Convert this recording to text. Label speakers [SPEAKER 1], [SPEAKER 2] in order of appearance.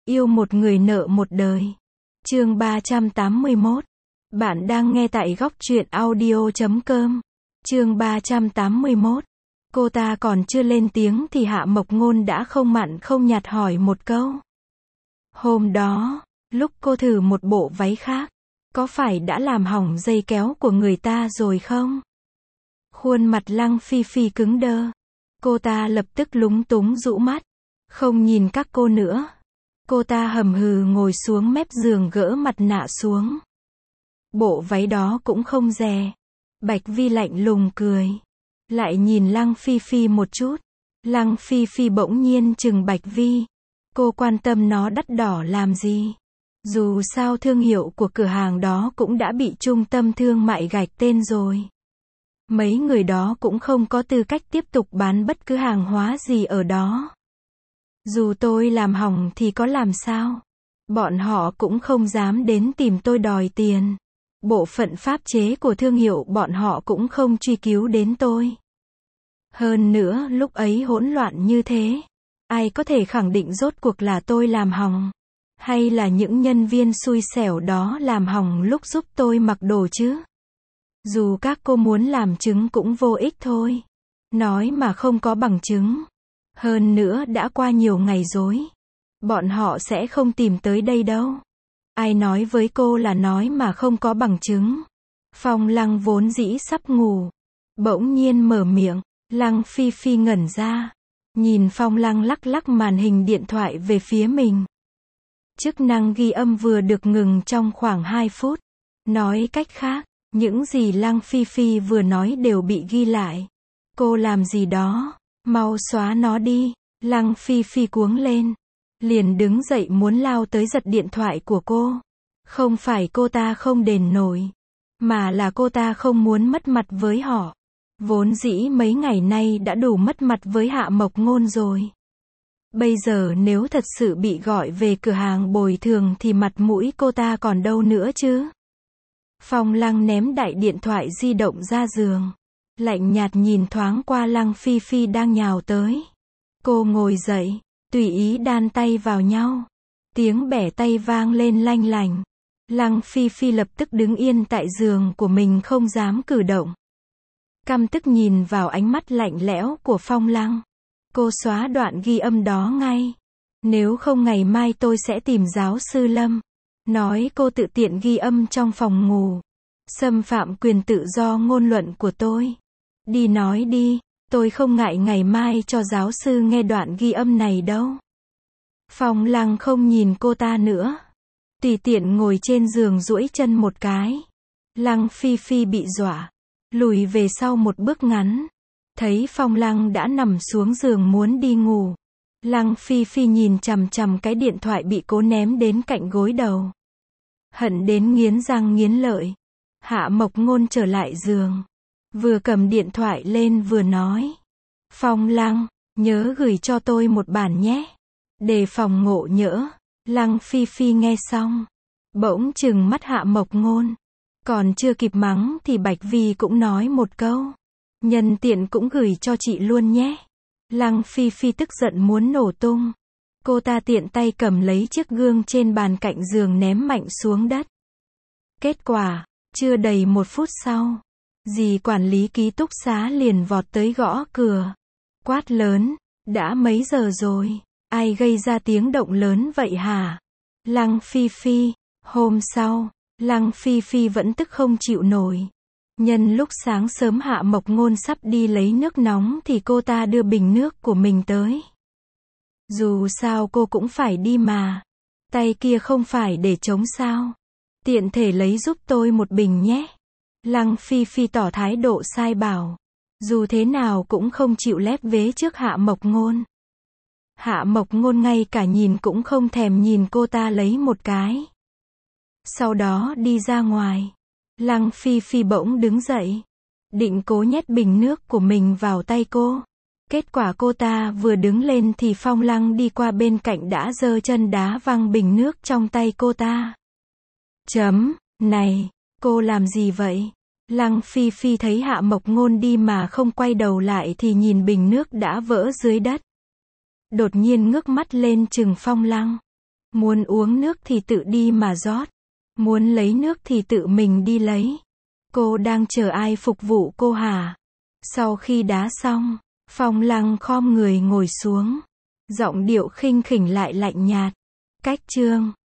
[SPEAKER 1] Yêu một người nợ một đời. Chương 381. Bạn đang nghe tại góc truyện audio.com. Chương 381. Cô ta còn chưa lên tiếng thì Hạ Mộc Ngôn đã không mặn không nhạt hỏi một câu. Hôm đó, lúc cô thử một bộ váy khác, có phải đã làm hỏng dây kéo của người ta rồi không? Khuôn mặt Lăng Phi Phi cứng đơ. Cô ta lập tức lúng túng rũ mắt, không nhìn các cô nữa. Cô ta hầm hừ ngồi xuống mép giường gỡ mặt nạ xuống. Bộ váy đó cũng không rẻ. Bạch Vi lạnh lùng cười. Lại nhìn Lăng Phi Phi một chút. Lăng Phi Phi bỗng nhiên chừng Bạch Vi. Cô quan tâm nó đắt đỏ làm gì? Dù sao thương hiệu của cửa hàng đó cũng đã bị trung tâm thương mại gạch tên rồi. Mấy người đó cũng không có tư cách tiếp tục bán bất cứ hàng hóa gì ở đó. Dù tôi làm hỏng thì có làm sao? Bọn họ cũng không dám đến tìm tôi đòi tiền. Bộ phận pháp chế của thương hiệu bọn họ cũng không truy cứu đến tôi. Hơn nữa, lúc ấy hỗn loạn như thế, ai có thể khẳng định rốt cuộc là tôi làm hỏng, hay là những nhân viên xui xẻo đó làm hỏng lúc giúp tôi mặc đồ chứ? Dù các cô muốn làm chứng cũng vô ích thôi. Nói mà không có bằng chứng. Hơn nữa đã qua nhiều ngày rồi. Bọn họ sẽ không tìm tới đây đâu. Ai nói với cô là nói mà không có bằng chứng? Phong Lăng vốn dĩ sắp ngủ, bỗng nhiên mở miệng. Lăng Phi Phi ngẩn ra, nhìn Phong Lăng lắc lắc màn hình điện thoại về phía mình. Chức năng ghi âm vừa được ngừng trong khoảng 2 phút. Nói cách khác, những gì Lăng Phi Phi vừa nói đều bị ghi lại. Cô làm gì đó, mau xóa nó đi. Lăng Phi Phi cuống lên, liền đứng dậy muốn lao tới giật điện thoại của cô. Không phải cô ta không đền nổi, mà là cô ta không muốn mất mặt với họ. Vốn dĩ mấy ngày nay đã đủ mất mặt với Hạ Mộc Ngôn rồi. Bây giờ nếu thật sự bị gọi về cửa hàng bồi thường thì mặt mũi cô ta còn đâu nữa chứ? Phong Lăng ném đại điện thoại di động ra giường, lạnh nhạt nhìn thoáng qua Lăng Phi Phi đang nhào tới. Cô ngồi dậy, tùy ý đan tay vào nhau. Tiếng bẻ tay vang lên lanh lành. Lăng Phi Phi lập tức đứng yên tại giường của mình không dám cử động. Căm tức nhìn vào ánh mắt lạnh lẽo của Phong Lăng. Cô xóa đoạn ghi âm đó ngay. Nếu không ngày mai tôi sẽ tìm giáo sư Lâm. Nói cô tự tiện ghi âm trong phòng ngủ, xâm phạm quyền tự do ngôn luận của tôi. Đi nói đi, tôi không ngại ngày mai cho giáo sư nghe đoạn ghi âm này đâu. Phong Lăng không nhìn cô ta nữa, tùy tiện ngồi trên giường duỗi chân một cái. Lăng Phi Phi bị dọa, lùi về sau một bước ngắn. Thấy Phong Lăng đã nằm xuống giường muốn đi ngủ. Lăng Phi Phi nhìn chằm chằm cái điện thoại bị cô ném đến cạnh gối đầu. Hận đến nghiến răng nghiến lợi. Hạ Mộc Ngôn trở lại giường, vừa cầm điện thoại lên vừa nói. Phong Lăng, nhớ gửi cho tôi một bản nhé. Đề phòng ngộ nhỡ. Lăng Phi Phi nghe xong, bỗng trừng mắt Hạ Mộc Ngôn. Còn chưa kịp mắng thì Bạch Vi cũng nói một câu. Nhân tiện cũng gửi cho chị luôn nhé. Lăng Phi Phi tức giận muốn nổ tung. Cô ta tiện tay cầm lấy chiếc gương trên bàn cạnh giường ném mạnh xuống đất. Kết quả, chưa đầy 1 phút sau, dì quản lý ký túc xá liền vọt tới gõ cửa. Quát lớn, đã mấy giờ rồi, ai gây ra tiếng động lớn vậy hả? Lăng Phi Phi, hôm sau, Lăng Phi Phi vẫn tức không chịu nổi. Nhân lúc sáng sớm Hạ Mộc Ngôn sắp đi lấy nước nóng thì cô ta đưa bình nước của mình tới. Dù sao cô cũng phải đi mà. Tay kia không phải để chống sao. Tiện thể lấy giúp tôi một bình nhé. Lăng Phi Phi tỏ thái độ sai bảo. Dù thế nào cũng không chịu lép vế trước Hạ Mộc Ngôn. Hạ Mộc Ngôn ngay cả nhìn cũng không thèm nhìn cô ta lấy một cái. Sau đó đi ra ngoài. Lăng Phi Phi bỗng đứng dậy, định cố nhét bình nước của mình vào tay cô. Kết quả cô ta vừa đứng lên thì Phong Lăng đi qua bên cạnh đã giơ chân đá văng bình nước trong tay cô ta. Này, cô làm gì vậy? Lăng Phi Phi thấy Hạ Mộc Ngôn đi mà không quay đầu lại thì nhìn bình nước đã vỡ dưới đất. Đột nhiên ngước mắt lên chừng Phong Lăng. Muốn uống nước thì tự đi mà rót. Muốn lấy nước thì tự mình đi lấy. Cô đang chờ ai phục vụ cô hả? Sau khi đá xong, Phong Lăng khom người ngồi xuống. Giọng điệu khinh khỉnh lại lạnh nhạt. Cách chương